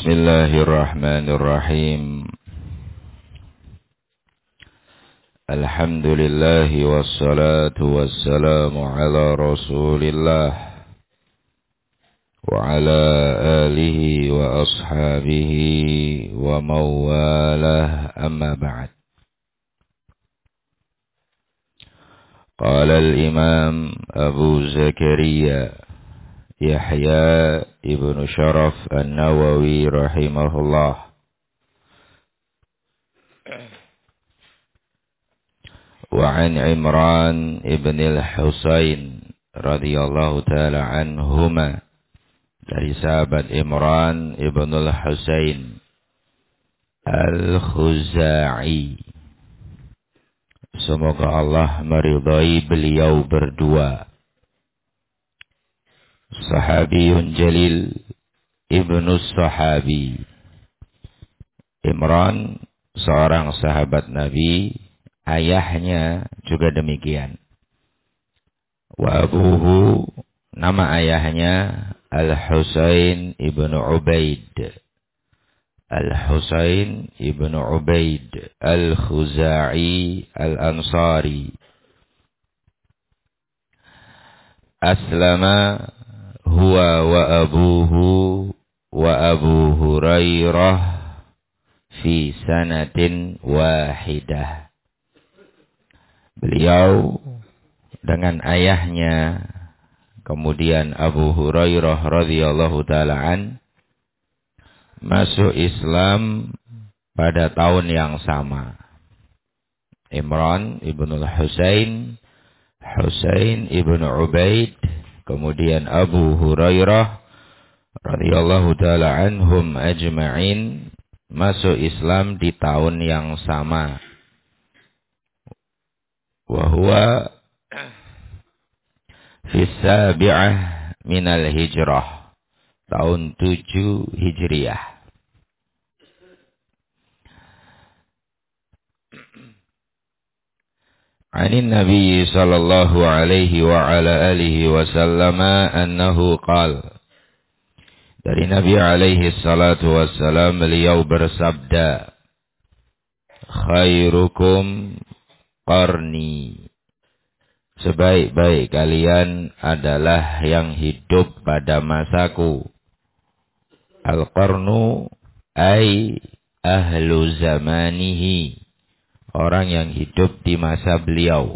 Bismillahirrahmanirrahim. Alhamdulillahi wassalatu wassalamu ala Rasulillah wa ala alihi wa ashabihi wa mawalah, amma ba'd. Qala al-imam Abu Zakaria Yahya ibn Sharaf an-Nawawi rahimahullah, wa an Imran ibn al-Husain radhiyallahu ta'ala anhuma, dari sahabat Imran ibn al-Husain al-Khuzai, semoga Allah meridai beliau berdua. Sahabiyun jalil ibnu sahabi. Imran seorang sahabat Nabi, ayahnya juga demikian. Wa abuhu, nama ayahnya Al-Husain ibnu Ubaid. Al-Husain ibnu Ubaid Al-Khuzai Al-Ansari. Aslama huwa wa abuhu wa Abu Hurairah fi sanatin wahidah. Beliau dengan ayahnya, kemudian Abu Hurairah radhiyallahu ta'ala an, masuk Islam pada tahun yang sama. Imran ibn al-Husain, Husain ibn Ubaid, kemudian Abu Hurairah radhiyallahu ta'ala anhum ajma'in, masuk Islam di tahun yang sama. Wa huwa fi sabi'ah minal hijrah, tahun 7 Hijriah. Anin Nabi sallallahu alaihi wa ala alihi wasallam annahu qala, dari Nabi alaihi salatu wassalam beliau bersabda, khairukum qarni, sebaik-baik kalian adalah yang hidup pada masaku. Al-qarnu ay ahlu zamanihi, orang yang hidup di masa beliau,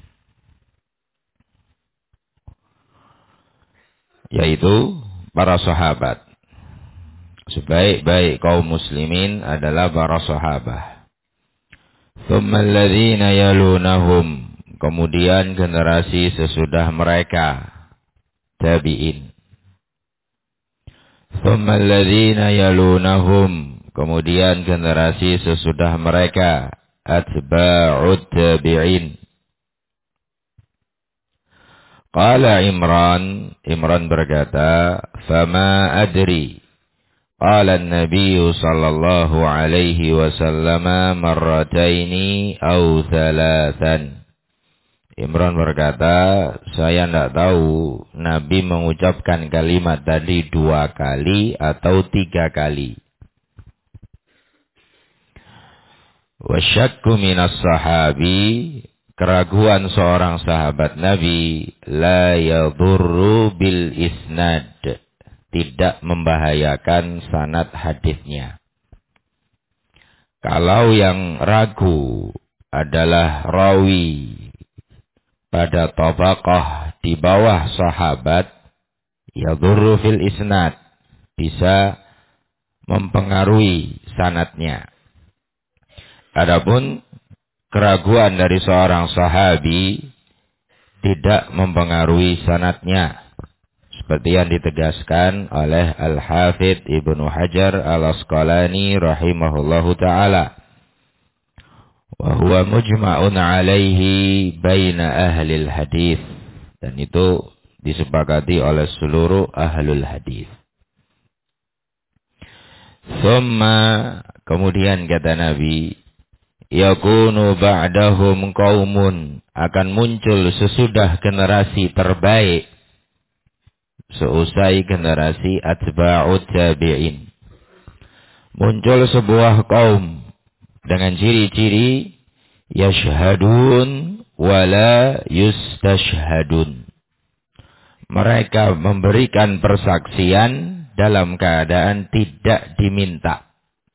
yaitu para sahabat. Sebaik-baik kaum muslimin adalah para sahabat. Thumma alladhina yalunahum, kemudian generasi sesudah mereka, tabi'in. Thumma alladhina yalunahum, kemudian generasi sesudah mereka, atba'ut tabi'in. Qala Imran, Imran berkata, fama adri. Qala an-nabiy sallallahu alaihi wasallam marrataini aw thalathan. Imran berkata, saya tidak tahu Nabi mengucapkan kalimat tadi 2 kali atau 3 kali. Wasyakku minas sahabi, keraguan seorang sahabat Nabi, la yadurru bil isnad, tidak membahayakan sanad hadisnya. Kalau yang ragu adalah rawi pada tabaqah di bawah sahabat, yadurru fil isnad, bisa mempengaruhi sanadnya. Adapun keraguan dari seorang sahabi tidak mempengaruhi sanadnya, seperti yang ditegaskan oleh Al-Hafidh Ibnu Hajar Al-Asqalani rahimahullahu ta'ala. Wa huwa mujma'un alaihi baina ahlil hadis, dan itu disepakati oleh seluruh ahlul hadis. Thumma, kemudian kata Nabi, yakunu ba'dahum qaumun, akan muncul sesudah generasi terbaik, seusai generasi atba'ut tabi'in, muncul sebuah kaum dengan ciri-ciri yashhadun wala yustashhadun. Mereka memberikan persaksian dalam keadaan tidak diminta.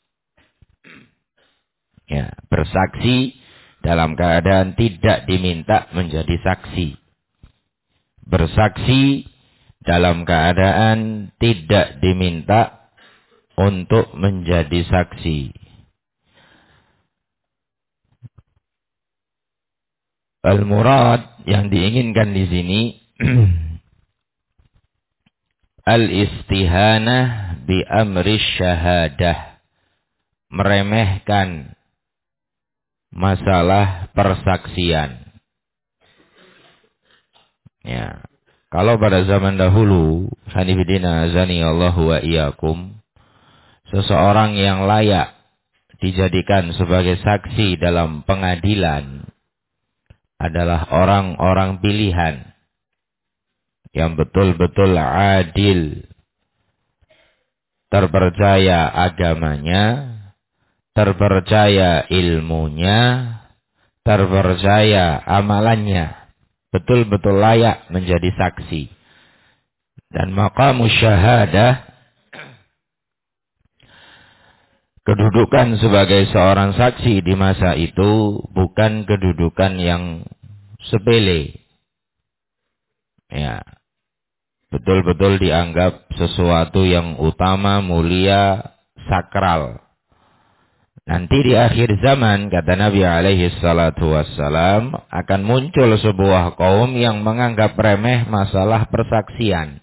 Ya, bersaksi dalam keadaan tidak diminta menjadi saksi. Bersaksi dalam keadaan tidak diminta untuk menjadi saksi. Al-murad yang diinginkan di sini al-istihanah bi amri syahadah, meremehkan masalah persaksian. Ya. Kalau pada zaman dahulu, sanifidina azani Allahu wa iyyakum, seseorang yang layak dijadikan sebagai saksi dalam pengadilan adalah orang-orang pilihan yang betul-betul adil, terpercaya agamanya, terpercaya ilmunya, terpercaya amalannya, betul-betul layak menjadi saksi. Dan maqamu syahadah, kedudukan sebagai seorang saksi di masa itu bukan kedudukan yang sepele. Ya, betul-betul dianggap sesuatu yang utama, mulia, sakral. Nanti di akhir zaman, kata Nabi alaihi salatu wassalam, akan muncul sebuah kaum yang menganggap remeh masalah persaksian.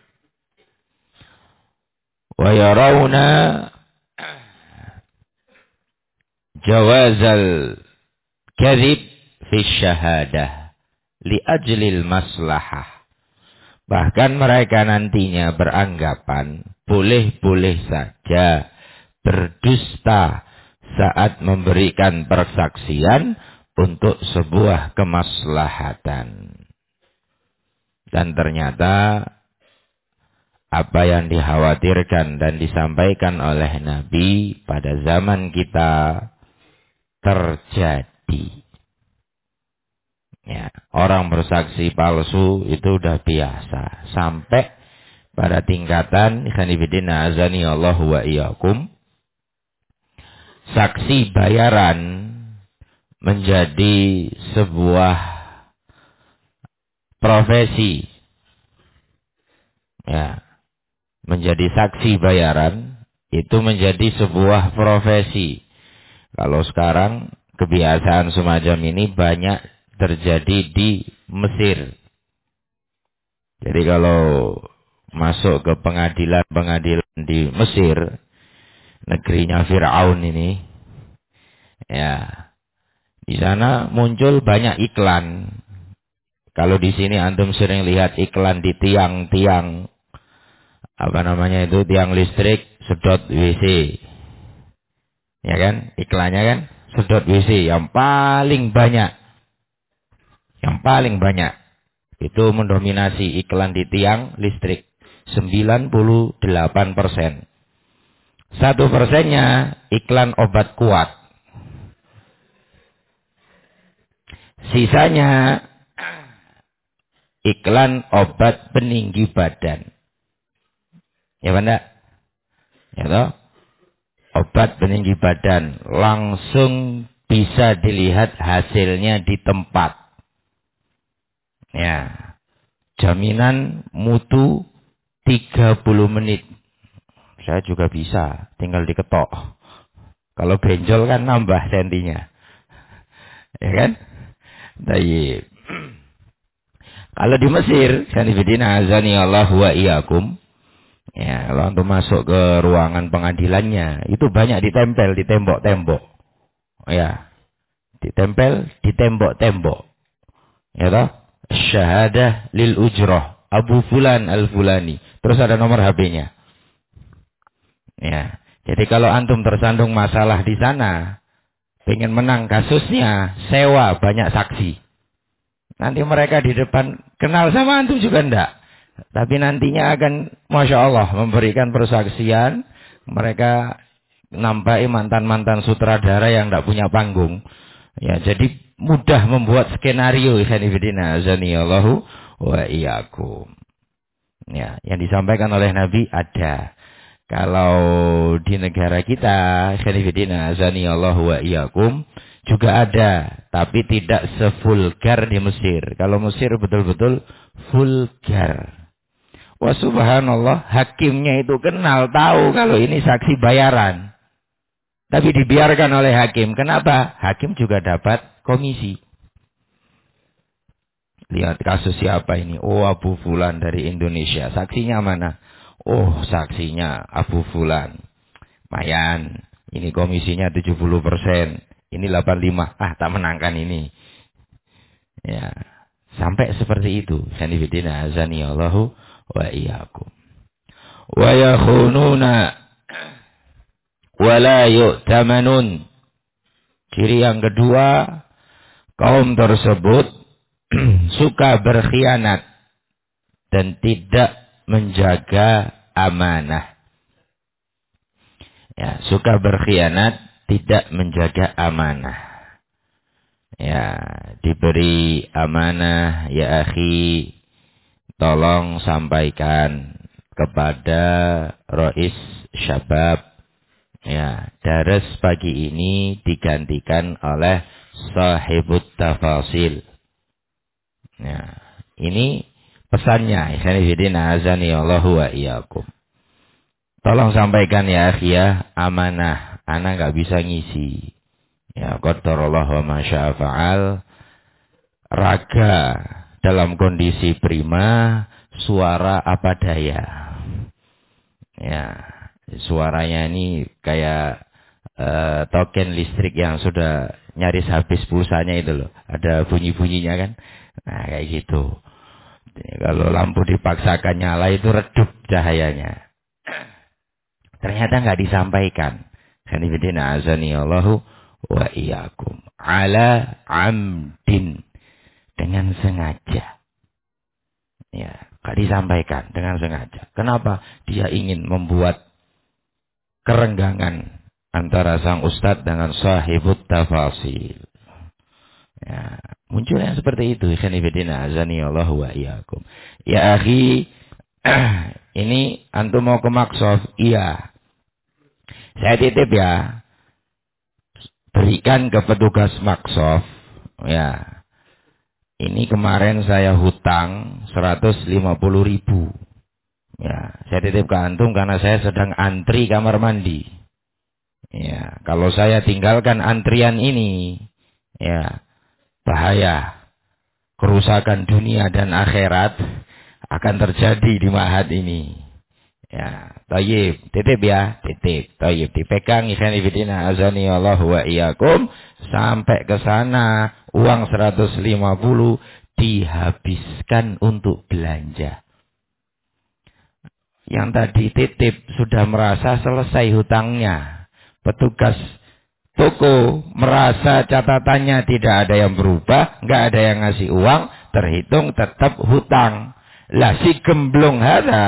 Wa yarawna jawazal kadhib fi syahadah li ajlil maslahah. Bahkan mereka nantinya beranggapan boleh-boleh saja berdusta saat memberikan persaksian untuk sebuah kemaslahatan. Dan ternyata apa yang dikhawatirkan dan disampaikan oleh Nabi pada zaman kita terjadi. Ya, orang bersaksi palsu itu udah biasa. Sampai pada tingkatan ikhwanifidina azani Allahu wa iyyakum, saksi bayaran menjadi sebuah profesi. Ya, menjadi saksi bayaran itu menjadi sebuah profesi. Kalau sekarang kebiasaan semacam ini banyak terjadi di Mesir. Jadi kalau masuk ke pengadilan di Mesir, negerinya Fir'aun ini, ya, di sana muncul banyak iklan. Kalau di sini antum sering lihat iklan di tiang-tiang, apa namanya itu, tiang listrik, sedot WC. Ya kan? Iklannya kan sedot WC yang paling banyak. Yang paling banyak itu mendominasi iklan di tiang listrik 98%. 1%-nya iklan obat kuat. Sisanya iklan obat peninggi badan. Ya benar? Ya toh? Obat peninggi badan langsung bisa dilihat hasilnya di tempat. Ya. Jaminan mutu 30 menit. Saya juga bisa, tinggal diketok. Kalau benjol kan nambah sentinya. Ya kan? Baik. Kalau di Mesir, sanifidina azani Allah wa iyyakum, ya, kalau untuk masuk ke ruangan pengadilannya, itu banyak ditempel di tembok-tembok. Ya. Ditempel di tembok-tembok. Ya toh? Syahadah lil ujrah Abu Fulan al-Fulani. Terus ada nomor HP-nya. Ya. Jadi kalau antum tersandung masalah di sana, pengen menang kasusnya, sewa banyak saksi. Nanti mereka di depan kenal sama antum juga enggak. Tapi nantinya akan Masya Allah memberikan persaksian. Mereka nampai mantan-mantan sutradara yang tidak punya panggung. Ya, jadi mudah membuat skenario. Ikhwanifidina azanillahu wa iyyakum. Ya, yang disampaikan oleh Nabi ada. Kalau di negara kita, ikhwanifidina azanillahu wa iyyakum, juga ada, tapi tidak sevulgar di Mesir. Kalau Mesir betul-betul vulgar. Wah subhanallah, hakimnya itu kenal, tahu kalau ini saksi bayaran. Tapi dibiarkan oleh hakim. Kenapa? Hakim juga dapat komisi. Lihat kasus siapa ini? Oh, Abu Fulan dari Indonesia. Saksinya mana? Oh, saksinya Abu Fulan. Mayan. Ini komisinya 70%. Ini 85. Ah, tak menangkan ini. Ya. Sampai seperti itu. Sanifidina azani Allahu wa iyyakum. Wa yakhununa wa la yu'tamanun. Ciri yang kedua, kaum tersebut suka berkhianat dan tidak menjaga amanah. Ya, suka berkhianat, tidak menjaga amanah. Ya, diberi amanah, ya akhi, tolong sampaikan kepada Rois Syabab. Ya, daras pagi ini digantikan oleh Sahibut Tafasil. Ya, ini pesannya. Ikhwanifidina azani Allahu wa iyyakum. Tolong sampaikan ya akhi ya, amanah. Ana nggak bisa ngisi. Ya, qadarullah wa ma syaa fa'al. Raga dalam kondisi prima, suara apa daya. Ya, suaranya ini kayak token listrik yang sudah nyaris habis pulsanya itu loh. Ada bunyi-bunyinya kan. Nah, kayak gitu. Kalau lampu dipaksakan nyala itu redup cahayanya. Ternyata nggak disampaikan. Sanifidina azani Allahu wa iyyakum. Ala amdin. Dengan sengaja. Ya, nggak disampaikan dengan sengaja. Kenapa? Dia ingin membuat kerenggangan antara sang ustadz dengan sahibut tafasil. Ya, muncul yang seperti itu. Ikhwanifidina azani Allahu wa iyyakum. Ya akhi, ini antum mau ke Maksof? Iya. Saya titip ya. Berikan ke petugas Maksof. Ya. Ini kemarin saya hutang 150.000. Ya, saya titip ke antum karena saya sedang antri kamar mandi. Ya, kalau saya tinggalkan antrian ini, ya, bahaya. Kerusakan dunia dan akhirat akan terjadi di Ma'had ini. Ya, thayyib, titip ya, titip, thayyib, dipegang ikhwanifidina azani Allahu wa iyyakum sampai ke sana uang 150 dihabiskan untuk belanja. Yang tadi titip sudah merasa selesai hutangnya. Petugas toko merasa catatannya tidak ada yang berubah, nggak ada yang ngasih uang, terhitung tetap hutang. Lah si gemblong hada,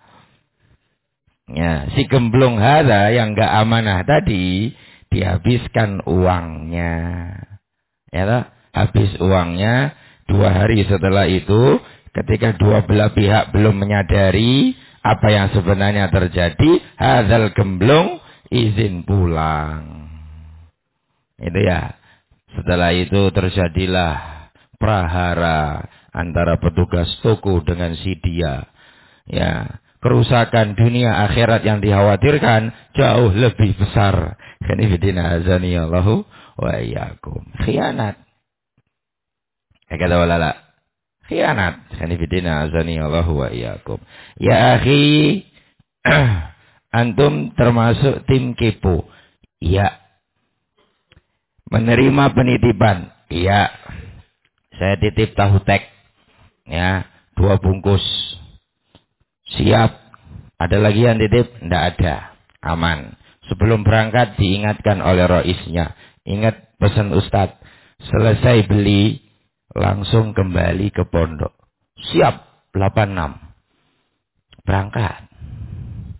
ya, si gemblong hada yang nggak amanah tadi dihabiskan uangnya. Ya toh? Habis uangnya 2 hari setelah itu, ketika dua belah pihak belum menyadari apa yang sebenarnya terjadi, hadzal gemblong izin pulang. Itu ya. Setelah itu terjadilah prahara antara petugas toko dengan si dia. Ya, kerusakan dunia akhirat yang dikhawatirkan jauh lebih besar. Kanifidina azani Allahu wa iyyakum. Khianat. Kata walala. Khianat. Kanifidina azani Allahu wa iyyakum. Ya akhi, antum termasuk tim kepo. Ya. Menerima penitipan. Iya. Saya titip tahu tek. Ya, 2 bungkus. Siap. Ada lagi yang titip? Tidak ada. Aman. Sebelum berangkat diingatkan oleh roisnya. Ingat pesan Ustadz. Selesai beli, langsung kembali ke pondok. Siap. 86. Berangkat.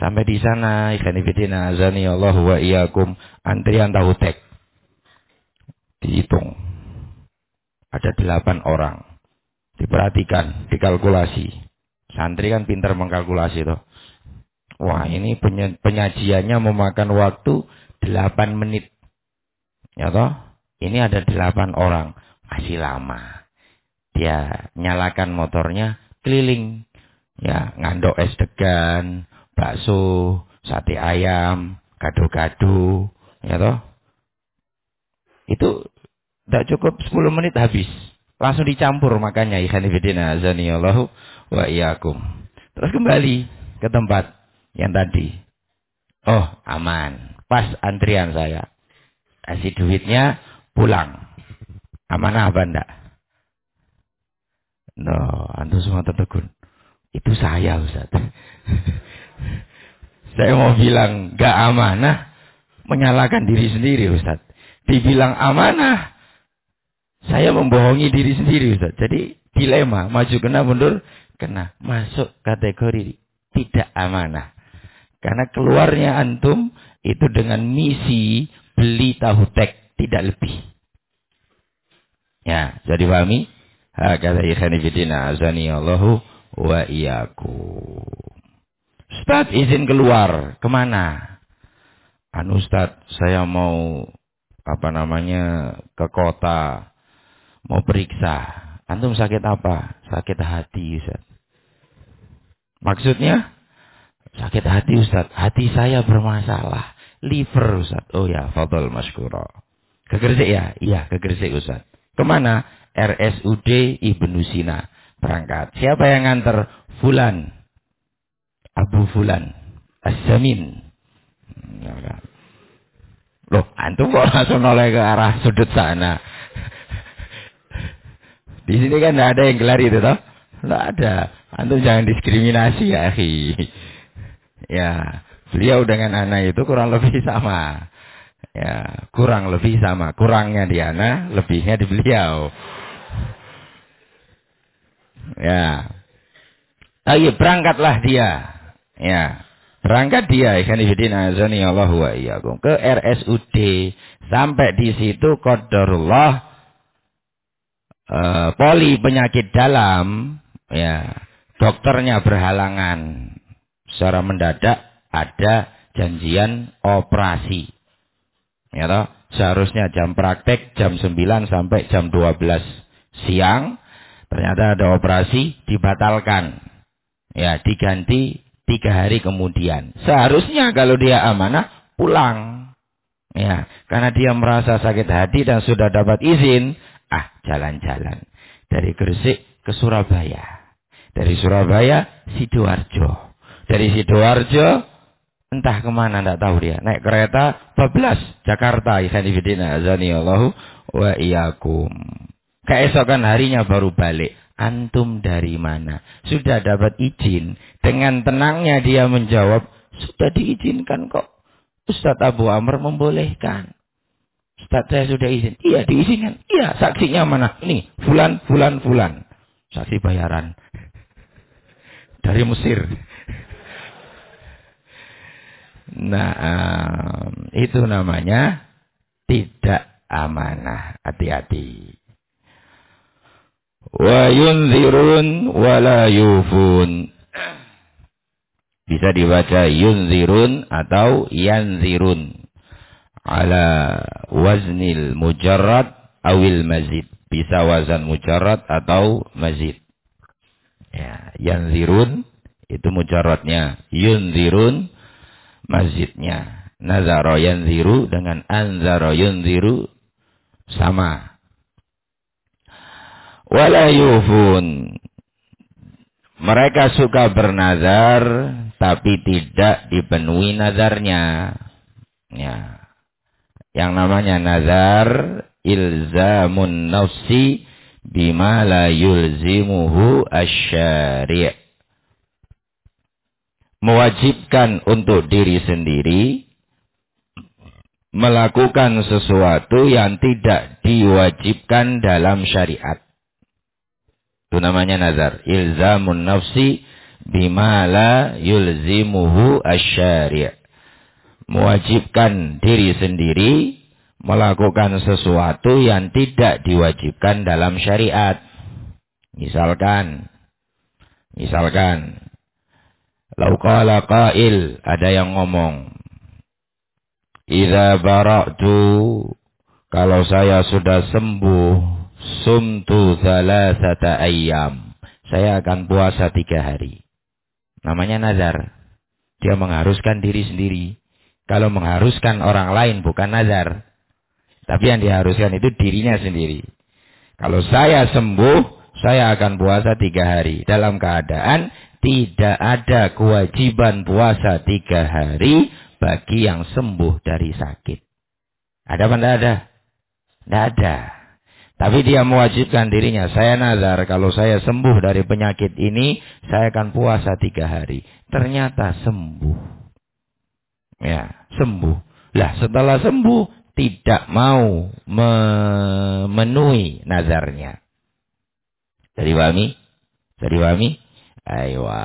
Sampai di sana, ikhwan fillah azani Allah wa iyyakum, antrian tahu tek. Dihitung. Ada 8 orang. Diperhatikan, dikalkulasi. Santri kan pintar mengkalkulasi toh. Wah, ini penyajiannya memakan waktu 8 menit. Ya toh? Ini ada 8 orang. Masih lama. Dia nyalakan motornya, keliling. Ya, ngandok es degan, bakso, sate ayam, gado-gado. Ya toh? Itu tidak cukup 10 menit habis. Langsung dicampur makanya ikhwan fillah azanillahu wa iyyakum. Terus kembali ke tempat yang tadi. Oh, aman. Pas antrian saya. Kasih duitnya, pulang. Amanah apa enggak? No, antum semua tertegun. Itu saya, Ustaz. Saya mau bilang enggak amanah, menyalahkan diri sendiri, Ustaz. Dibilang amanah, saya membohongi diri sendiri, Ustaz. Jadi dilema, maju kena, mundur kena. Masuk kategori tidak amanah. Karena keluarnya antum itu dengan misi beli tahu tek, tidak lebih. Ya, jadi pahami? Kata ikhwan fillah azani Allahu wa iyyakum. Ustaz izin keluar, kemana? Ustaz, saya mau ke kota, mau periksa. Antum sakit apa? Sakit hati, Ustaz. Maksudnya? Sakit hati, Ustaz. Hati saya bermasalah. Liver, Ustaz. Oh ya, fadhol masykurah. Ke Gresik ya? Iya, ke Gresik, Ustaz. Kemana? RSUD Ibnu Sina. Berangkat. Siapa yang nganter? Fulan. Abu Fulan. As-Samin. Loh, antum kok langsung noleh ke arah sudut sana? Di sini kan tidak ada yang gelar itu, toh? Tidak ada. Antum jangan diskriminasi, ya, akhi. Ya, beliau dengan anak itu kurang lebih sama. Ya, kurang lebih sama. Kurangnya di anak, lebihnya di beliau. Ya. Ayo berangkatlah dia. Ya. Berangkat dia ikhwan fillah azani Allah wa iyyakum ke RSUD. Sampai di situ qadarullah poli penyakit dalam, ya. Dokternya berhalangan. Secara mendadak ada janjian operasi. Ya toh, seharusnya jam praktek jam 9 sampai jam 12 siang. Ternyata ada operasi, dibatalkan. Ya, diganti 3 hari kemudian. Seharusnya kalau dia amanah, pulang. Ya, karena dia merasa sakit hati dan sudah dapat izin, jalan-jalan. Dari Gresik ke Surabaya. Dari Surabaya, Sidoarjo. Dari Sidoarjo, entah kemana, tidak tahu dia. Naik kereta, bablas, Jakarta. Ikhwan fillah azani Allahu wa iyyakum. Keesokan harinya baru balik. Antum dari mana? Sudah dapat izin. Dengan tenangnya dia menjawab, sudah diizinkan kok. Ustaz Abu Amr membolehkan. Ustaz saya sudah izin. Iya diizinkan. Iya, saksinya mana? Ini, fulan, fulan, fulan. Saksi bayaran. Dari Mesir. Nah, itu namanya tidak amanah. Hati-hati. Wa yunzirun wa la yufun. Bisa dibaca yunzirun atau yanzirun. Ala waznil mujarrad awil mazid. Bisa wazan mujarrad atau mazid. Ya, yanzirun itu mujarradnya. Yunzirun mazidnya. Nazara yanziru dengan anzara yunziru sama. Wala yufun. Mereka suka bernazar tapi tidak dipenuhi nazarnya. Ya. Yang namanya nazar ilzamun nafsi bima la yulzimuhu asy-syari'. Mewajibkan untuk diri sendiri melakukan sesuatu yang tidak diwajibkan dalam syariat. Itu namanya nazar. Ilzamun nafsi bima la yulzimuhu asy-syari'. Mewajibkan diri sendiri melakukan sesuatu yang tidak diwajibkan dalam syariat. Misalkan lau qala qail, ada yang ngomong, idza bara'tu, kalau saya sudah sembuh, sumtu thalathata ayyam, saya akan puasa 3 hari. Namanya nazar. Dia mengharuskan diri sendiri. Kalau mengharuskan orang lain bukan nazar. Tapi yang diharuskan itu dirinya sendiri. Kalau saya sembuh, saya akan puasa 3 hari. Dalam keadaan tidak ada kewajiban puasa 3 hari bagi yang sembuh dari sakit. Ada apa tidak ada? Tidak ada. Tapi dia mewajibkan dirinya. Saya nazar kalau saya sembuh dari penyakit ini, saya akan puasa 3 hari. Ternyata sembuh. Ya, sembuh. Lah setelah sembuh, tidak mau memenuhi nazarnya. Jadi pahami? Aywa.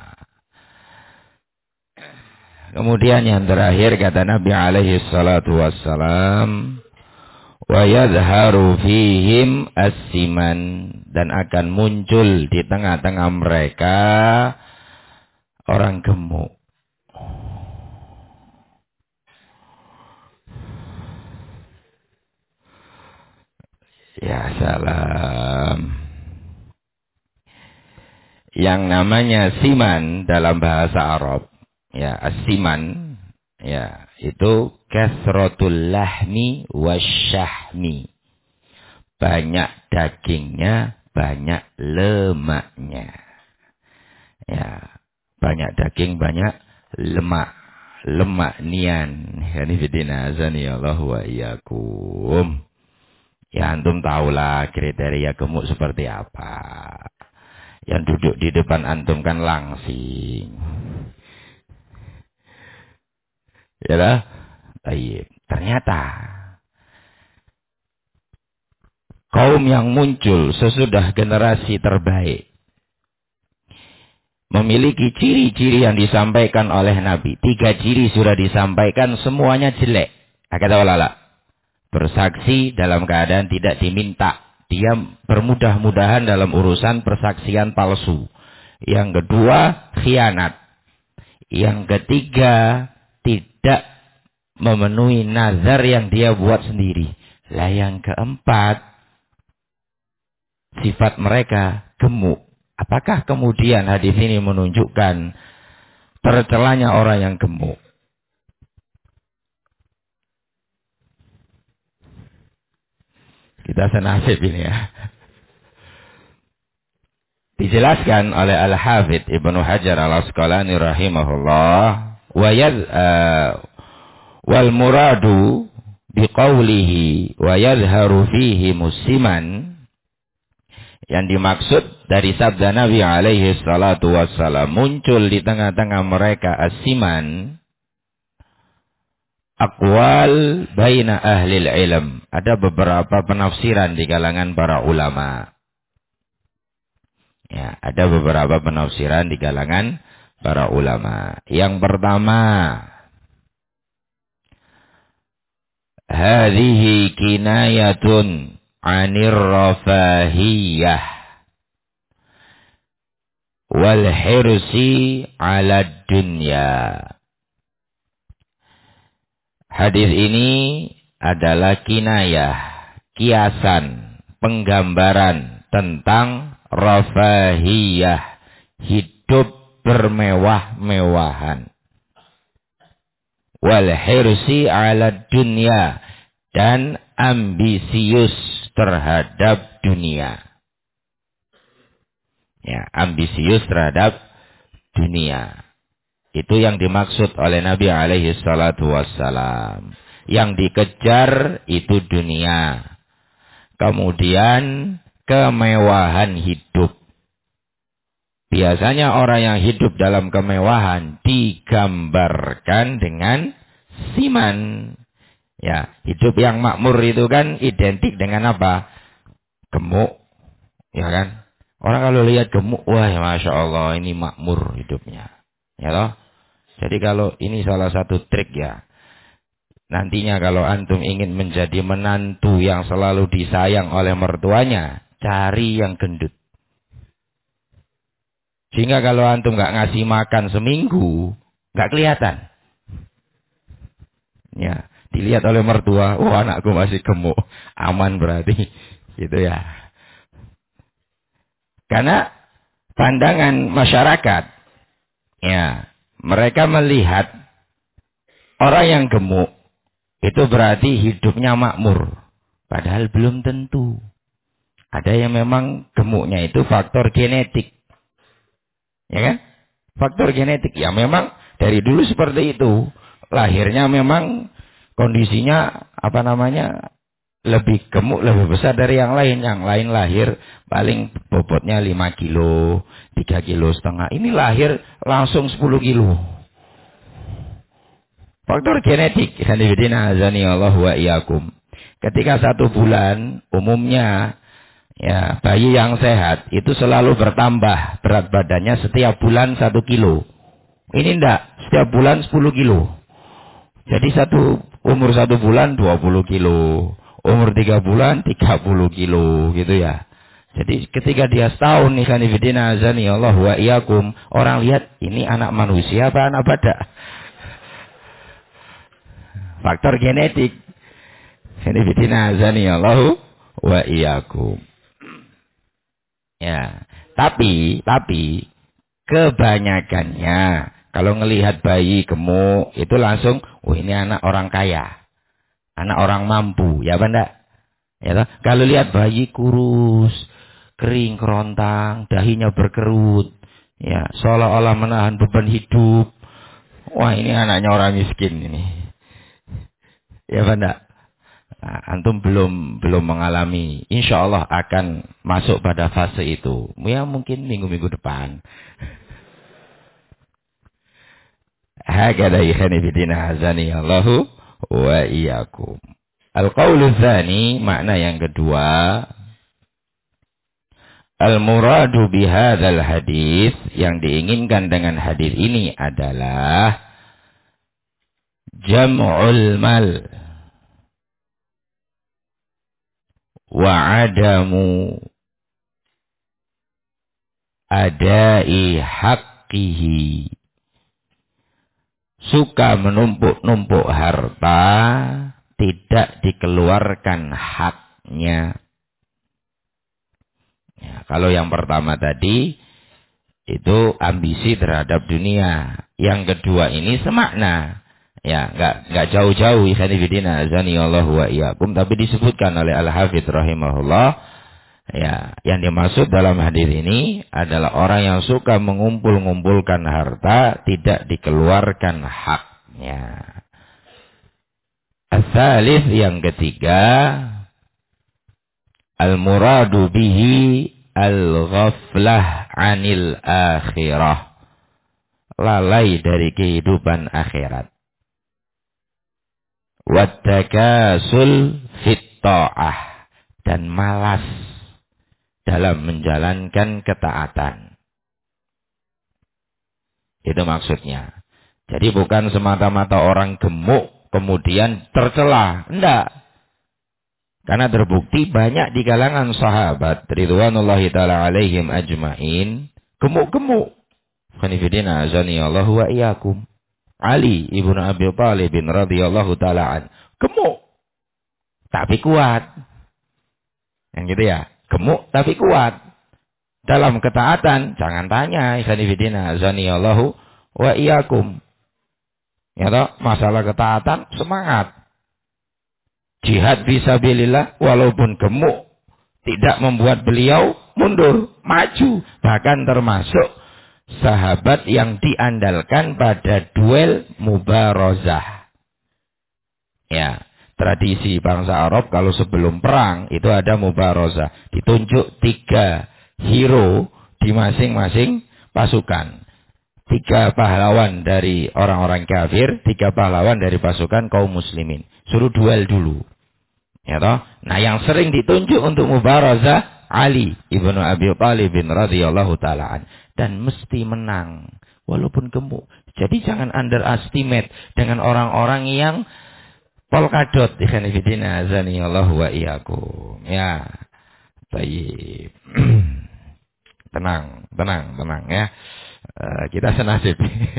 Kemudian yang terakhir kata Nabi alaihi salatu wassalam, wa yadharu fihim as-siman, dan akan muncul di tengah-tengah mereka orang gemuk. Ya salam. Yang namanya siman dalam bahasa Arab, ya as-siman, ya itu kasratul lahmi wasyahmi. Banyak dagingnya, banyak lemaknya. Ya, banyak daging, banyak lemak. Lemak nian. Yani fidina azani Allah wa iyyakum. Ya antum tahulah kriteria gemuk seperti apa. Yang duduk di depan antum kan langsing. Ya lah. Baik. Ternyata kaum yang muncul sesudah generasi terbaik memiliki ciri-ciri yang disampaikan oleh Nabi. 3 ciri sudah disampaikan, semuanya jelek. Kata ulama, bersaksi dalam keadaan tidak diminta. Dia bermudah-mudahan dalam urusan persaksian palsu. Yang kedua, khianat. Yang ketiga, tidak memenuhi nazar yang dia buat sendiri. Lah yang keempat, sifat mereka gemuk. Apakah kemudian hadis ini menunjukkan tercelanya orang yang gemuk? Kita senasib ini ya. Dijelaskan oleh Al-Hafidh Ibnu Hajar Al-Asqalani rahimahullah, wal muradu biqaulihi wa yadhharu fihi musiman, yang dimaksud dari sabda Nabi alaihi salatu wassalam, muncul di tengah-tengah mereka asiman, aqwal baina ahli ilm. Ada beberapa penafsiran di kalangan para ulama. Ya, ada beberapa penafsiran di kalangan para ulama. Yang pertama, hadhihi kinayatun 'anir rafahiyah wal hirsi 'ala dunya. Hadis ini adalah kinayah, kiasan, penggambaran tentang rafahiyah, hidup bermewah-mewahan. Wal hirsi 'ala dunya, dan ambisius terhadap dunia. Ya, ambisius terhadap dunia. Itu yang dimaksud oleh Nabi alaihi salatu wassalam. Yang dikejar itu dunia. Kemudian kemewahan hidup. Biasanya orang yang hidup dalam kemewahan digambarkan dengan siman. Ya, hidup yang makmur itu kan identik dengan apa? Gemuk, ya kan? Orang kalau lihat gemuk, wah ya Masya Allah ini makmur hidupnya. Ya toh? Jadi kalau ini salah satu trik ya. Nantinya kalau antum ingin menjadi menantu yang selalu disayang oleh mertuanya, cari yang gendut. Sehingga kalau antum nggak ngasih makan seminggu, nggak kelihatan. Ya, dilihat oleh mertua, oh anakku masih gemuk, aman berarti, gitu ya. Karena pandangan masyarakat, ya, mereka melihat orang yang gemuk itu berarti hidupnya makmur, padahal belum tentu. Ada yang memang gemuknya itu faktor genetik, ya kan? Faktor genetik, ya memang dari dulu seperti itu. Lahirnya memang kondisinya apa namanya lebih gemuk, lebih besar dari yang lain. Yang lain lahir paling bobotnya 5 kilo, 3 kilo setengah. Ini lahir langsung 10 kilo. Faktor genetik. Allah wa iyakum. Ketika 1 bulan, umumnya ya bayi yang sehat itu selalu bertambah berat badannya setiap bulan 1 kilo. Ini enggak, setiap bulan 10 kilo. Jadi umur 1 bulan 20 kilo. Umur 3 bulan 30 kilo gitu ya. Jadi ketika dia setahun nih kanifidina azani Allah wa iyakum, orang lihat ini anak manusia apa anak badak. Faktor genetik. Kanifidina azani Allah wa iyakum. Ya, tapi kebanyakannya kalau ngelihat bayi gemuk itu langsung, oh ini anak orang kaya, anak orang mampu, ya apa enggak? Ya toh? Kalau lihat bayi kurus, kering kerontang, dahinya berkerut, ya seolah-olah menahan beban hidup, wah ini anaknya orang miskin ini, ya apa enggak? Nah, antum belum mengalami, insya Allah akan masuk pada fase itu. Ya mungkin minggu-minggu depan. Hakada ikhani fidina hazani Allahu wa iyyakum. Al-qaulu tsani, makna yang kedua, al-muradu bihadzal hadis, yang diinginkan dengan hadis ini adalah jam'ul mal wa adamu adai haqqihi. Suka menumpuk-numpuk harta, tidak dikeluarkan haknya. Ya, kalau yang pertama tadi itu ambisi terhadap dunia. Yang kedua ini semakna. Ya, enggak jauh-jauh ikhani fillah azanillahu wa iyyakum, tapi disebutkan oleh Al-Hafidz rahimahullah. Ya, yang dimaksud dalam hadis ini adalah orang yang suka mengumpul-ngumpulkan harta, tidak dikeluarkan haknya. As-salits, yang ketiga, al-muradu bihi al-ghaflah 'anil akhirah. Lalai dari kehidupan akhirat. Wattakasul fit ta'ah, dan malas dalam menjalankan ketaatan. Itu maksudnya. Jadi bukan semata-mata orang gemuk kemudian tercela. Enggak. Karena terbukti banyak di kalangan sahabat ridwanullahi ta'ala alaihim ajma'in gemuk-gemuk. Khanifidina azanillahu wa iyyakum. Ali ibnu Abi Thalib radhiyallahu ta'ala an. Gemuk tapi kuat. Yang gitu ya. Gemuk tapi kuat. Dalam ketaatan, jangan tanya, ikhwanifidina azanillahu wa iyyakum. Ya toh, masalah ketaatan semangat. Jihad fisabilillah walaupun gemuk tidak membuat beliau mundur, maju, bahkan termasuk sahabat yang diandalkan pada duel mubarazah. Ya. Tradisi bangsa Arab kalau sebelum perang itu ada mubarazah. Ditunjuk 3 hero di masing-masing pasukan. 3 pahlawan dari orang-orang kafir, 3 pahlawan dari pasukan kaum muslimin. Suruh duel dulu. Ya toh? Nah yang sering ditunjuk untuk mubarazah Ali ibnu Abi Thalib radhiyallahu ta'ala an. Dan mesti menang walaupun gemuk. Jadi jangan underestimate dengan orang-orang yang polkadot. Ikhwan fillah azanillahu wa iyyakum. Ya. Baik. Tenang ya. Kita senasib.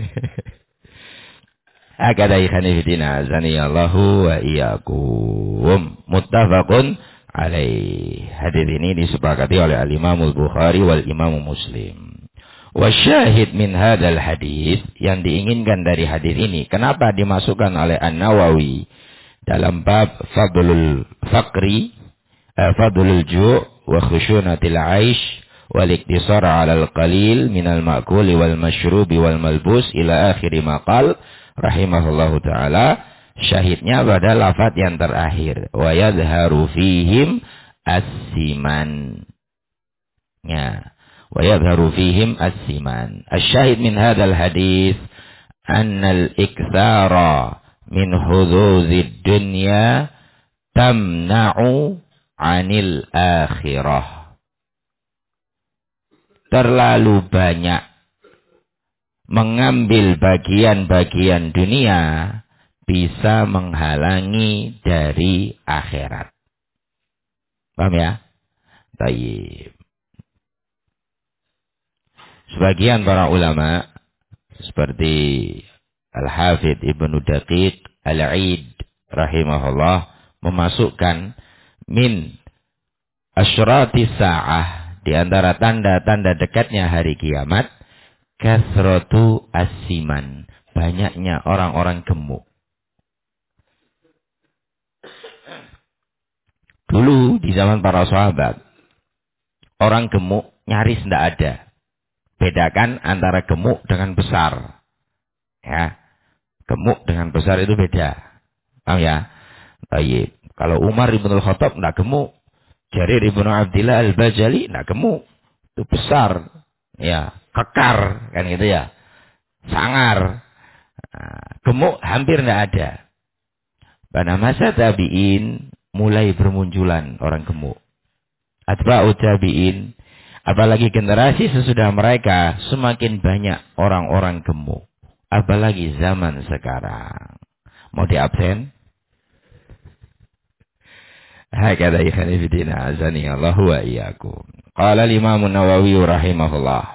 Hakada ikhwan fillah azanillahu wa iyyakum. Muttafaqun alaih. Hadis ini disepakati oleh al-Imam al-Bukhari wal Imam Muslim. Wa syahid min hadzal hadis, yang diinginkan dari hadis ini, kenapa dimasukkan oleh An-Nawawi dalam bab fadlul faqri, fadlul ju' wa khushunatil 'aish wal iktisar 'ala al-qalil minal ma'kuli wal masyrubi wal malbus ila akhir maqal rahimahullahu taala. Syahidnya pada lafaz yang terakhir, wa yadharu fihim as-siman. Ya, wa yadharu fihim as-siman. Asy-syahid min hadzal hadis annal iktsara min huduzid dunya tamna'u 'anil akhirah. Terlalu banyak mengambil bagian-bagian dunia bisa menghalangi dari akhirat. Paham ya? Baik. Sebagian para ulama seperti Al-Hafidh Ibnu Daqiq Al-Aid rahimahullah memasukkan min asyrati sa'ah, di antara tanda-tanda dekatnya hari kiamat, kasratu as-siman, banyaknya orang-orang gemuk. Dulu di zaman para sahabat, orang gemuk nyaris tidak ada. Bedakan antara gemuk dengan besar. Ya, gemuk dengan besar itu beda. Paham ya? Baik. Kalau Umar ibn al-Khattab tidak gemuk. Jarir ibn Abdillah al-Bajali tidak gemuk. Itu besar. Ya, kekar. Kan gitu ya. Sangar. Nah, gemuk hampir tidak ada. Pada masa tabi'in mulai bermunculan orang gemuk. Atba'u tabi'in, apalagi generasi sesudah mereka, semakin banyak orang-orang gemuk. Apalagi zaman sekarang. Mau diabsen? Hakadha ikhwani fillah azani Allah wa iyyakum. Qala al-Imam an-Nawawi rahimahullah.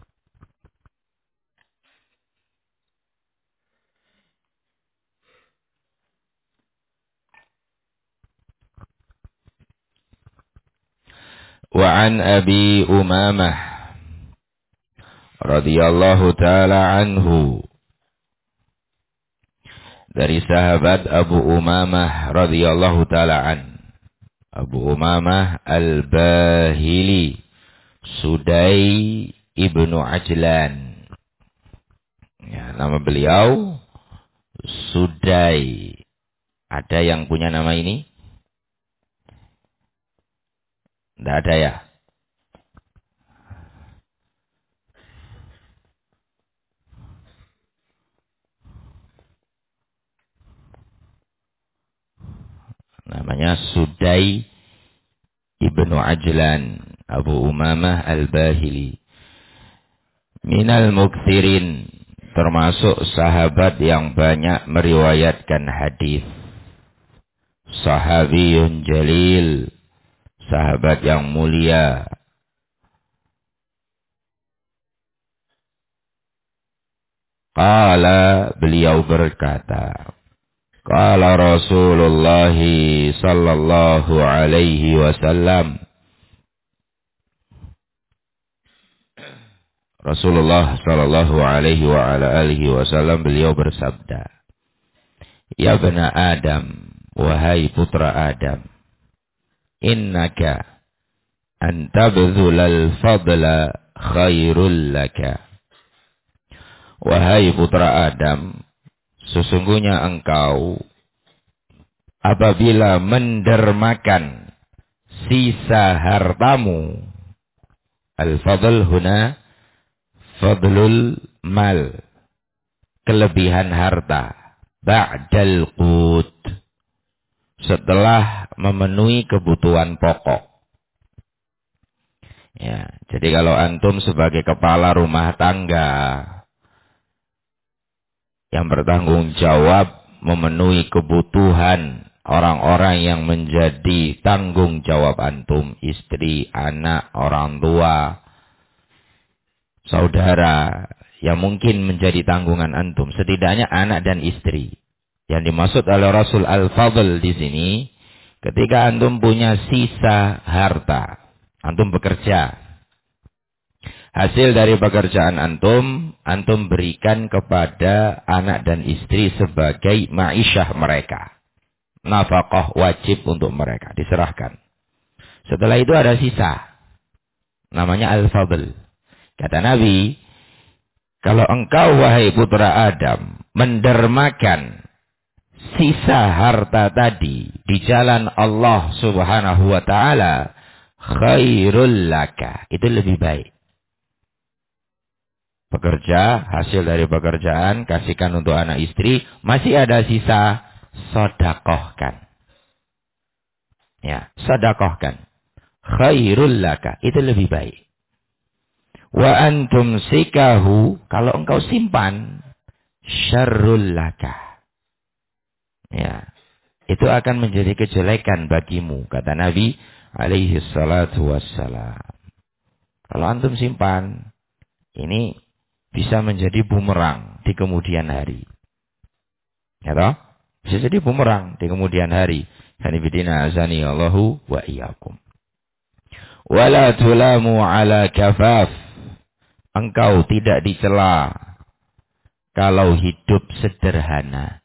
Wa an Abi Umamah radhiyallahu taala anhu, dari sahabat Abu Umamah radhiyallahu taala an, Abu Umamah Al-Bahili Sudai ibnu Ajlan. Ya, nama beliau Sudai. Ada yang punya nama ini? Tidak ada ya? Namanya Sudai ibnu Ajlan, Abu Umamah Al-Bahili. Minal mukthirin, termasuk sahabat yang banyak meriwayatkan hadis. Sahabiyun jalil, sahabat yang mulia. Qala, beliau berkata, qala Rasulullah sallallahu alaihi wasallam, Rasulullah sallallahu alaihi wa ala alihi wasallam beliau bersabda, ya bani Adam, wahai putra Adam, innaka antabdhulal fadla khairul laka. Wahai putra Adam, sesungguhnya engkau apabila mendermakan sisa hartamu, al-fadl huna fadlul mal, kelebihan harta, ba'dal qut, setelah memenuhi kebutuhan pokok. Ya, jadi kalau antum sebagai kepala rumah tangga yang bertanggung jawab memenuhi kebutuhan orang-orang yang menjadi tanggung jawab antum, istri, anak, orang tua, saudara, yang mungkin menjadi tanggungan antum, setidaknya anak dan istri. Yang dimaksud oleh Rasul Al-Fadl di sini, ketika antum punya sisa harta, antum bekerja, hasil dari pekerjaan antum, antum berikan kepada anak dan istri sebagai ma'isyah mereka. Nafkah wajib untuk mereka, diserahkan. Setelah itu ada sisa, namanya Al-Fadl. Kata Nabi, kalau engkau wahai putra Adam mendermakan sisa harta tadi di jalan Allah Subhanahu wa taala, khairul laka, itu lebih baik. Bekerja, hasil dari pekerjaan kasihkan untuk anak istri, masih ada sisa, sedekahkan. Ya, sedekahkan. Khairul laka, itu lebih baik. Wa antum sikahu, kalau engkau simpan, syarrul laka. Ya, itu akan menjadi kejelekan bagimu, kata Nabi alaihi salatu wassalam. Kalau antum simpan, ini bisa menjadi bumerang di kemudian hari. Ya toh? Bisa jadi bumerang di kemudian hari. Hanifidina azani Allahu wa iyyakum. Wala tulamu ala kafaf. Engkau tidak dicela kalau hidup sederhana.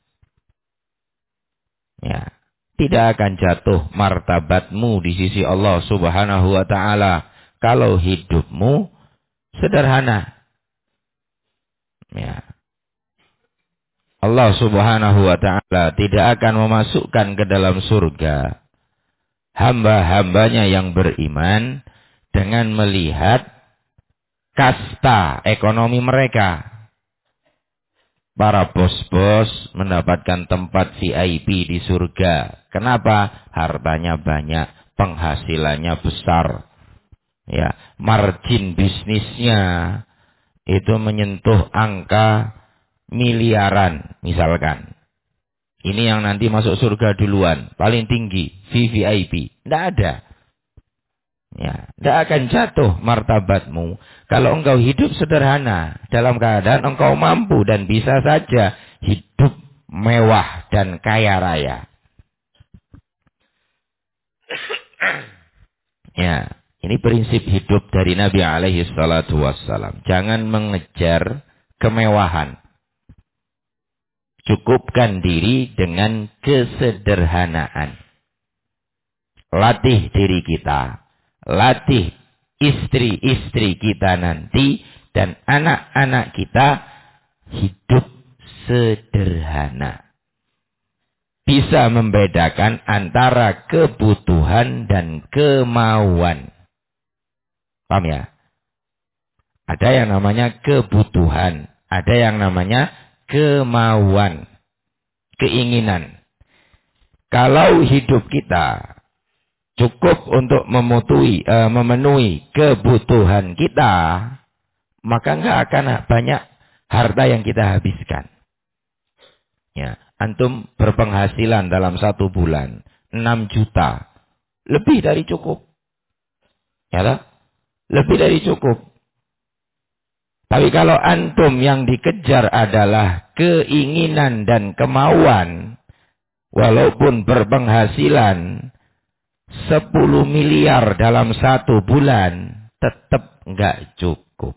Ya, tidak akan jatuh martabatmu di sisi Allah Subhanahu wa taala kalau hidupmu sederhana. Ya. Allah Subhanahu wa taala tidak akan memasukkan ke dalam surga hamba-hambanya yang beriman dengan melihat kasta ekonomi mereka. Para bos-bos mendapatkan tempat VIP di surga. Kenapa? Hartanya banyak, penghasilannya besar. Ya, margin bisnisnya itu menyentuh angka miliaran misalkan. Ini yang nanti masuk surga duluan, paling tinggi, VVIP. Tidak ada. Ya, tidak akan jatuh martabatmu kalau engkau hidup sederhana dalam keadaan engkau mampu dan bisa saja hidup mewah dan kaya raya. Ya, ini prinsip hidup dari Nabi alaihi salatu wassalam. Jangan mengejar kemewahan. Cukupkan diri dengan kesederhanaan. Latih diri kita. Latih istri-istri kita nanti dan anak-anak kita hidup sederhana. Bisa membedakan antara kebutuhan dan kemauan. Paham ya? Ada yang namanya kebutuhan, ada yang namanya kemauan, keinginan. Kalau hidup kita cukup untuk memenuhi kebutuhan kita, maka nggak akan banyak harta yang kita habiskan. Ya, antum berpenghasilan dalam 1 bulan 6 juta, lebih dari cukup, ya lah? Lebih dari cukup. Tapi kalau antum yang dikejar adalah keinginan dan kemauan, walaupun berpenghasilan 10 miliar dalam 1 bulan, tetap nggak cukup.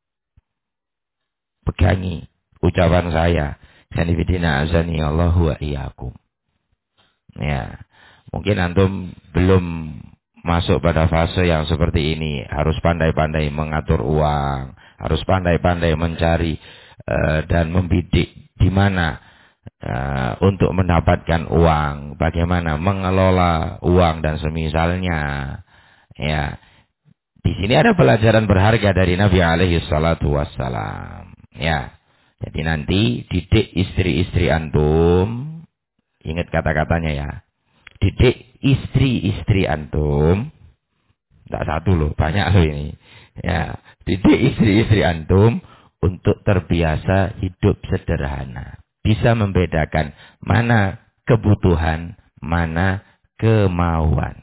Pegangi ucapan saya. Sanibidina azani Allahu wa iyyakum. Ya, mungkin antum belum masuk pada fase yang seperti ini. Harus pandai-pandai mengatur uang, harus pandai-pandai mencari dan membidik di mana untuk mendapatkan uang, bagaimana mengelola uang dan semisalnya. Ya, di sini ada pelajaran berharga dari Nabi alaihi salatu wassalam. Ya, jadi nanti didik istri-istri antum, ingat kata-katanya ya. Didik istri-istri antum Tak satu loh, banyak loh ini. Ya, didik istri-istri antum untuk terbiasa hidup sederhana. Bisa membedakan mana kebutuhan, mana kemauan.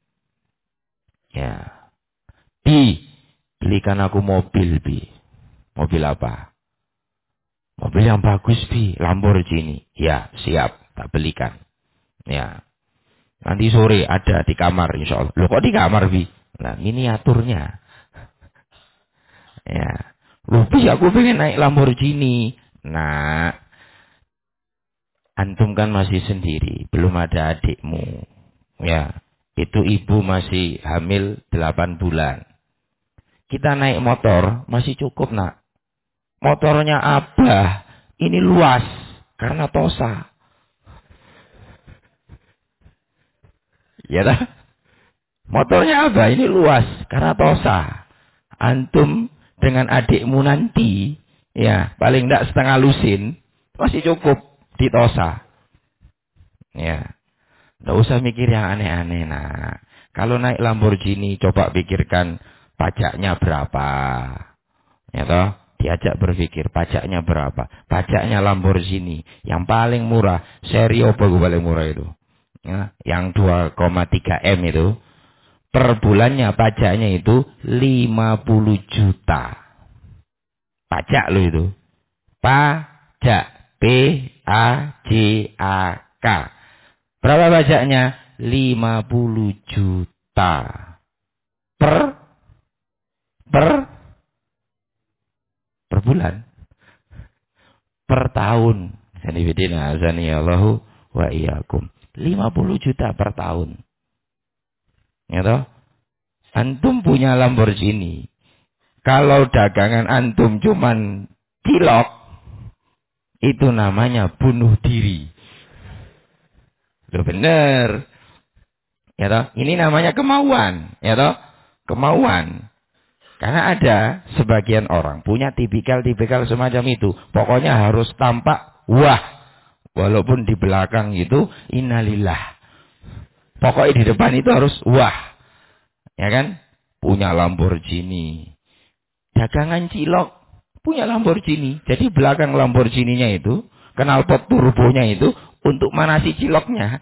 Ya. Bi, belikan aku mobil, Bi. Mobil apa? Mobil yang bagus, Bi. Lamborghini. Ya, siap. Tak belikan. Ya. Nanti sore ada di kamar, insya Allah. Loh, kok di kamar, Bi? Nah, miniaturnya. Ya. Loh, Bi, aku pengen naik Lamborghini. Nah, antum kan masih sendiri. Belum ada adikmu. Ya. Itu ibu masih hamil 8 bulan. Kita naik motor, masih cukup, nak. Motornya Abah ini luas karena Tosa. Ya dah. Motornya Abah ini luas karena Tosa. Antum dengan adikmu nanti, ya paling tidak setengah lusin masih cukup di Tosa. Ya, tidak usah mikir yang aneh-aneh, nak. Kalau naik Lamborghini, coba pikirkan pajaknya berapa. Ya toh? Diajak berpikir pajaknya berapa. Pajaknya Lamborghini yang paling murah. Seri apa paling murah itu? Ya, yang 2,3 M itu. Per bulannya pajaknya itu 50 juta. Pajak lo itu. Pajak. P-A-J-A-K. Berapa pajaknya? 50 juta. Per bulan. Per tahun. Sanibidina azani Allahu wa iyyakum. 50 juta per tahun. Ya toh? Antum punya Lamborghini. Kalau dagangan antum cuman cilok, itu namanya bunuh diri. Loh bener. Ya toh? Ini namanya kemauan, ya toh? Kemauan. Karena ada sebagian orang punya tipikal-tipikal semacam itu. Pokoknya harus tampak wah. Walaupun di belakang itu innalillah. Pokoknya di depan itu harus wah. Ya kan? Punya Lamborghini. Dagangan cilok punya Lamborghini. Jadi belakang Lamborghini-nya itu, knalpot turbonya itu untuk manasi ciloknya.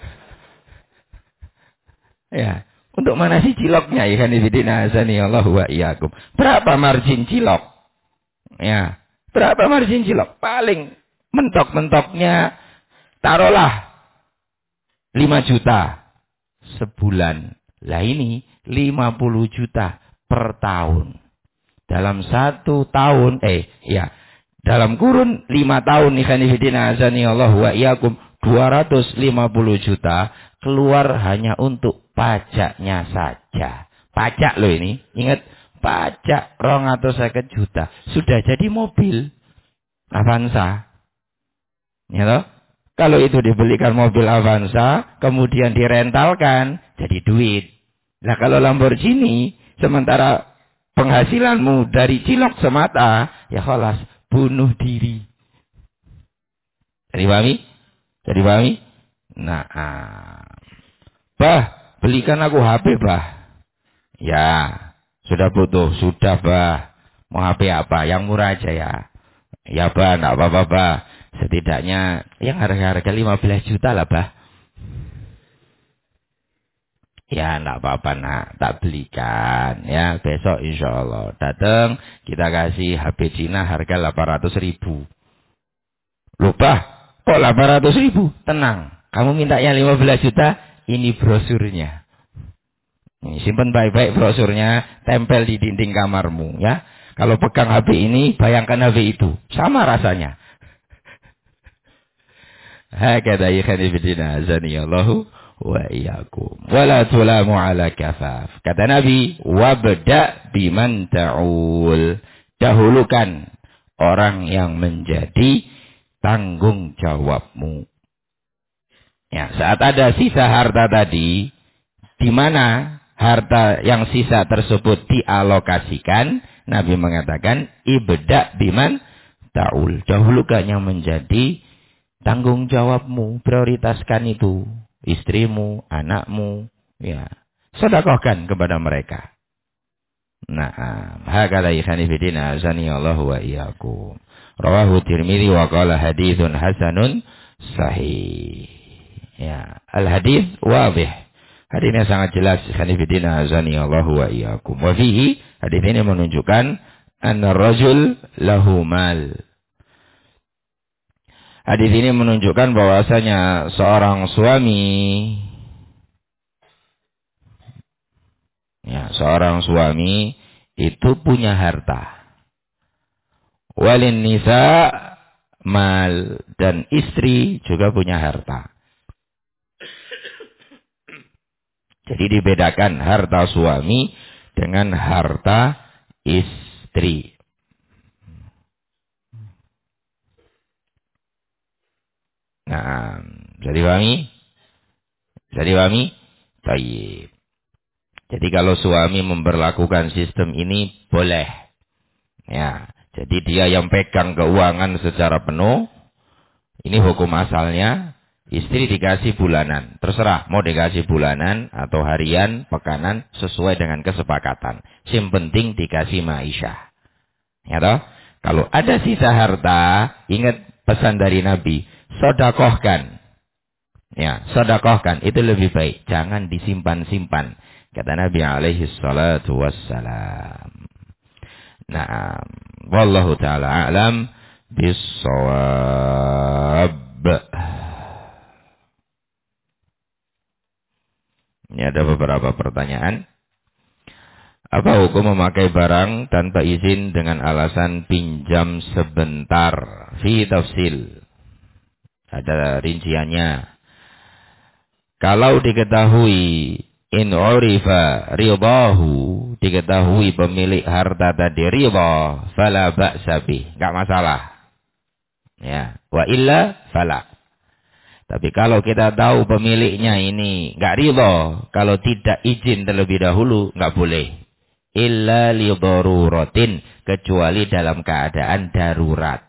Ya, untuk manasi ciloknya ya kan ibidina azani Allah wa iyyakum. Berapa margin cilok? Ya, berapa margin cilok? Paling mentok-mentoknya taruhlah 5 juta sebulan. Lah ini 50 juta per tahun. Dalam 1 tahun, dalam kurun 5 tahun ikhwan fillah azani Allah wa iyyakum 250 juta keluar hanya untuk pajaknya saja. Pajak loh ini, ingat pajak 250 juta sudah jadi mobil Avanza. Ya toh? Kalau itu dibelikan mobil Avanza, kemudian direntalkan, jadi duit. Nah kalau Lamborghini, sementara penghasilanmu dari cilok semata, ya khalas, bunuh diri. Jadi pahami? Jadi pahami? Nah, bah, belikan aku HP, bah. Ya, sudah butuh, sudah, bah. Mau HP apa? Yang murah aja ya. Ya, bah, enggak apa-apa, bah. Setidaknya yang harga-harga 15 juta lah, bah. Ya, enggak apa-apa, nak. Tak belikan. Ya, besok insya Allah datang, kita kasih HP Cina harga 800.000. Lupa, kok 800.000? Tenang. Kamu mintanya 15 juta, ini brosurnya. Ini, simpan baik-baik brosurnya, tempel di dinding kamarmu, ya. Kalau pegang HP ini, bayangkan HP itu. Sama rasanya. Hakadha ikhani bidina azani Allahu wa iyyakum. Wala tulamu ala kafaf. Kata Nabi, wabda biman ta'ul. Dahulukan orang yang menjadi tanggung jawabmu. Ya, saat ada sisa harta tadi, di mana harta yang sisa tersebut dialokasikan, Nabi mengatakan, ibda biman ta'ul. Dahulukan yang menjadi tanggung jawabmu, prioritaskan itu. Istrimu, anakmu, ya. sedekahkan kepada mereka. Nah, hakala ikhani fidina azani Allah wa iyyakum. Rawahu Tirmidzi wa qala haditsun hasanun sahih. Ya, al-hadits wadih. Hadisnya sangat jelas, ikhani fidina azani Allah wa iyyakum. Wa fihi, hadis ini menunjukkan anna rajul lahu mal. Hadis ini menunjukkan bahwasanya seorang suami, ya, seorang suami itu punya harta. Walin nisa mal, dan istri juga punya harta. Jadi dibedakan harta suami dengan harta istri. Nah, jadi pahami? Jadi pahami? Baik. Jadi kalau suami memperlakukan sistem ini boleh. Ya, jadi dia yang pegang keuangan secara penuh. Ini hukum asalnya. Istri dikasih bulanan. Terserah mau dikasih bulanan atau harian, pekanan, sesuai dengan kesepakatan. Yang penting dikasih ma'isyah. Ya toh? Kalau ada sisa harta, ingat pesan dari Nabi, sedekahkan. Ya, sedekahkan, itu lebih baik. Jangan disimpan-simpan. Kata Nabi alaihi salatu wassalam. Nah, wallahu ta'ala a'lam bis-shawab. Ini ada beberapa pertanyaan. Apa hukum memakai barang tanpa izin dengan alasan pinjam sebentar? Fi tafsil. Ada rinciannya. Kalau diketahui in urifa ridahu, diketahui pemilik harta tadi ridha, fala ba'sa bih, enggak masalah. Ya, wa illa fala. Tapi kalau kita tahu pemiliknya ini enggak ridha, kalau tidak izin terlebih dahulu enggak boleh. Illa li daruratin, kecuali dalam keadaan darurat.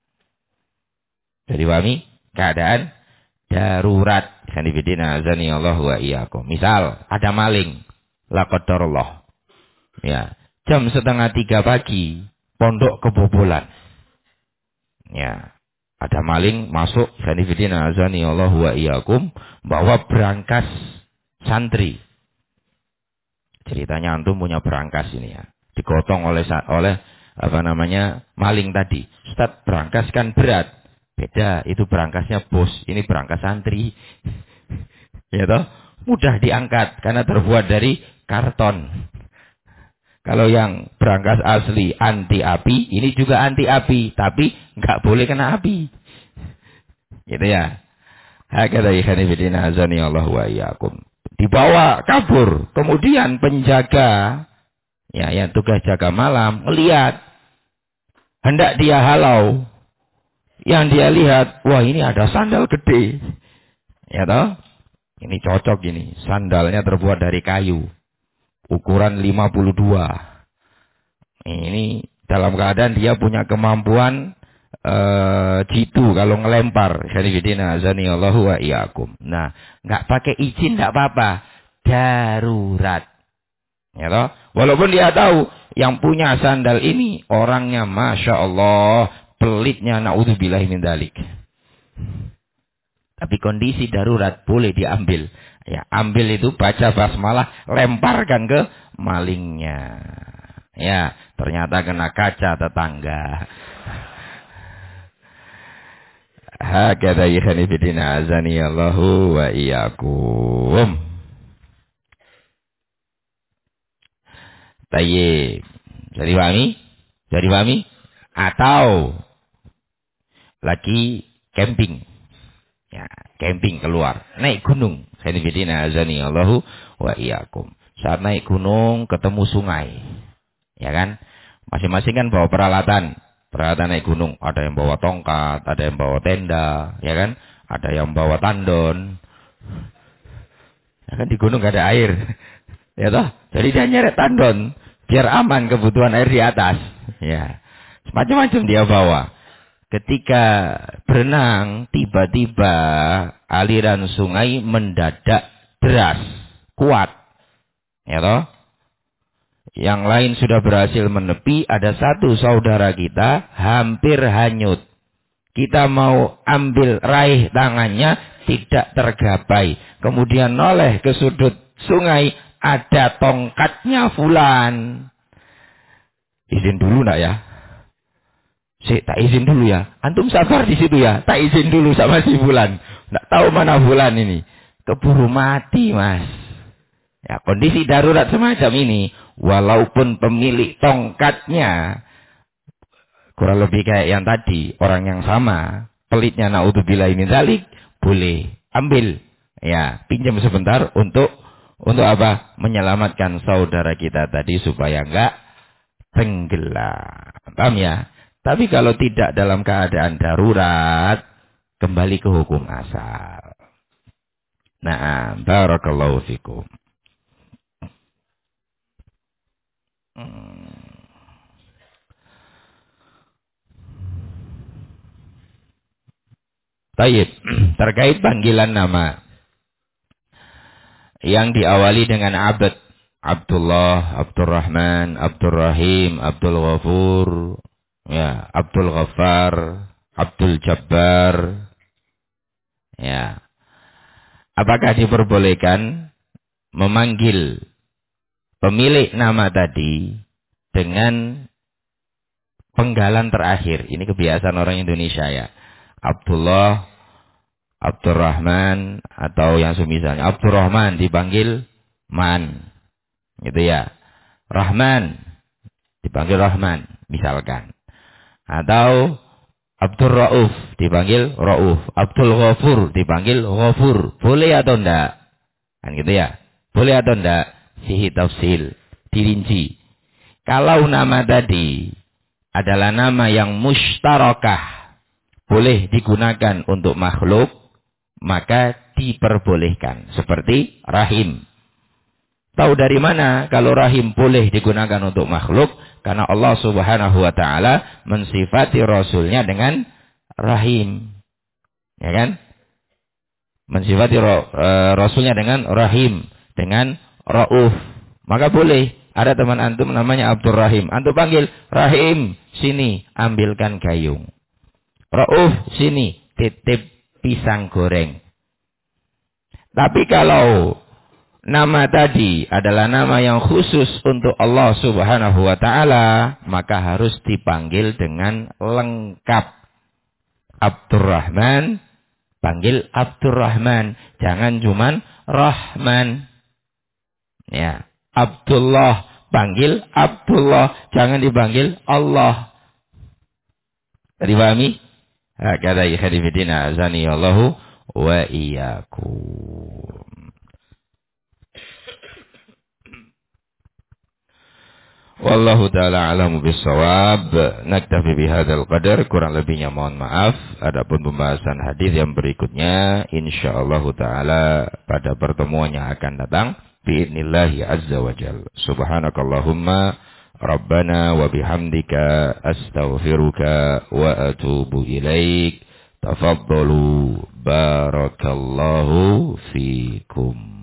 Jadi pahami? Keadaan darurat. Khanifidina azani Allah wa iyyakum. Misal ada maling, la qadarullah. Ya, jam 2:30 pagi pondok kebobolan. Ya, ada maling masuk, khanifidina azani Allah wa iyyakum, bawa berangkas santri. Ceritanya antum punya berangkas ini ya. Digotong oleh apa namanya? Maling tadi. Ustaz, berangkas kan berat. Beda, itu berangkasnya bos, ini berangkas santri. Ya toh? Mudah diangkat karena terbuat dari karton. Kalau yang berangkas asli anti api, ini juga anti api, tapi nggak boleh kena api. Gitu ya. Hakadha ikhani fillah azani Allah wa iyyakum. Dibawa kabur, kemudian penjaga, ya, yang tugas jaga malam melihat, hendak dia halau. Yang dia lihat, wah ini ada sandal gede. Ya toh? Ini cocok ini. Sandalnya terbuat dari kayu. Ukuran 52. Ini dalam keadaan dia punya kemampuan jitu kalau ngelempar. Syarifidina azani Allahu wa iyyakum. Nah, nggak pakai izin nggak apa-apa. Darurat. Ya toh? Walaupun dia tahu yang punya sandal ini orangnya Masya Allah, pelitnya, na'udzubillahi min dzalik. Tapi kondisi darurat boleh diambil. Ya, ambil itu, baca basmalah, lemparkan ke malingnya. Ya, ternyata kena kaca tetangga. Hakadha ikhani fillah azani Allahu wa iyyakum. Tayyib. Jadi pahami? Jadi pahami? Atau lagi camping. Ya, camping keluar, naik gunung. Khanifidina azani Allahu wa iyyakum. Saat naik gunung ketemu sungai. Ya kan? Masing-masing kan bawa peralatan. Peralatan naik gunung, ada yang bawa tongkat, ada yang bawa tenda, ya kan? Ada yang bawa tandon. Ya kan di gunung gak ada air. Ya toh? Jadi dia nyeret tandon biar aman kebutuhan air di atas. Ya. Macam-macam dia bawa. Ketika berenang, tiba-tiba aliran sungai mendadak deras, kuat. Ya toh? Yang lain sudah berhasil menepi, ada satu saudara kita hampir hanyut. Kita mau ambil raih tangannya, tidak tergapai. Kemudian noleh ke sudut sungai, ada tongkatnya fulan. Izin dulu nak ya? Tak izin dulu ya. Antum sabar di situ ya. Tak izin dulu sama si fulan. Nggak tahu mana fulan ini. Keburu mati mas. Ya, kondisi darurat semacam ini, walaupun pemilik tongkatnya kurang lebih kayak yang tadi, orang yang sama, pelitnya naudzubillah min dzalik, boleh ambil, ya, pinjam sebentar untuk apa? Menyelamatkan saudara kita tadi supaya enggak tenggelam. Paham ya? Tapi kalau tidak dalam keadaan darurat, kembali ke hukum asal. Nah, barakallahu fikum. Taib, terkait panggilan nama yang diawali dengan abad, Abdullah, Abdurrahman, Abdurrahim, Abdul Ghafur, ya, Abdul Ghaffar, Abdul Jabbar, ya. Apakah diperbolehkan memanggil pemilik nama tadi dengan penggalan terakhir? Ini kebiasaan orang Indonesia ya. Abdullah, Abdurrahman, atau yang semisalnya Abdurrahman dipanggil Man, gitu ya. Rahman dipanggil Rahman, misalkan. Atau Abdul Rauf dipanggil Rauf, Abdul Ghafur dipanggil Ghafur. Boleh atau enggak? Kan gitu ya. Boleh atau enggak? Fihi tafsil, dirinci. Kalau nama tadi adalah nama yang mustarakah, boleh digunakan untuk makhluk, maka diperbolehkan. Seperti Rahim. Tahu dari mana kalau Rahim boleh digunakan untuk makhluk? Karena Allah Subhanahu wa ta'ala mensifati Rasulnya dengan Rahim. Ya kan? Mensifati Rasulnya dengan Rahim, dengan Rauf. Maka boleh. Ada teman antum namanya Abdul Rahim. Antum panggil, Rahim, sini ambilkan gayung. Rauf, sini titip pisang goreng. Tapi kalau nama tadi adalah nama yang khusus untuk Allah Subhanahu wa ta'ala, maka harus dipanggil dengan lengkap. Abdurrahman, panggil Abdurrahman. Jangan cuman Rahman. Ya. Abdullah, panggil Abdullah. Jangan dipanggil Allah. Dipahami? Hakadha ikhwanifidina azani Allahu wa iyyakum. Wallahu ta'ala alamu bissawab. Naktafi bihadzal qadar. Kurang lebihnya mohon maaf. Adapun pembahasan hadis yang berikutnya insyaallah ta'ala pada pertemuan yang akan datang biidnillahi azza wa jalla. Subhanakallahumma rabbana wa bihamdika astaghfiruka wa atubu ilaik. Tafaddalu barakallahu fikum.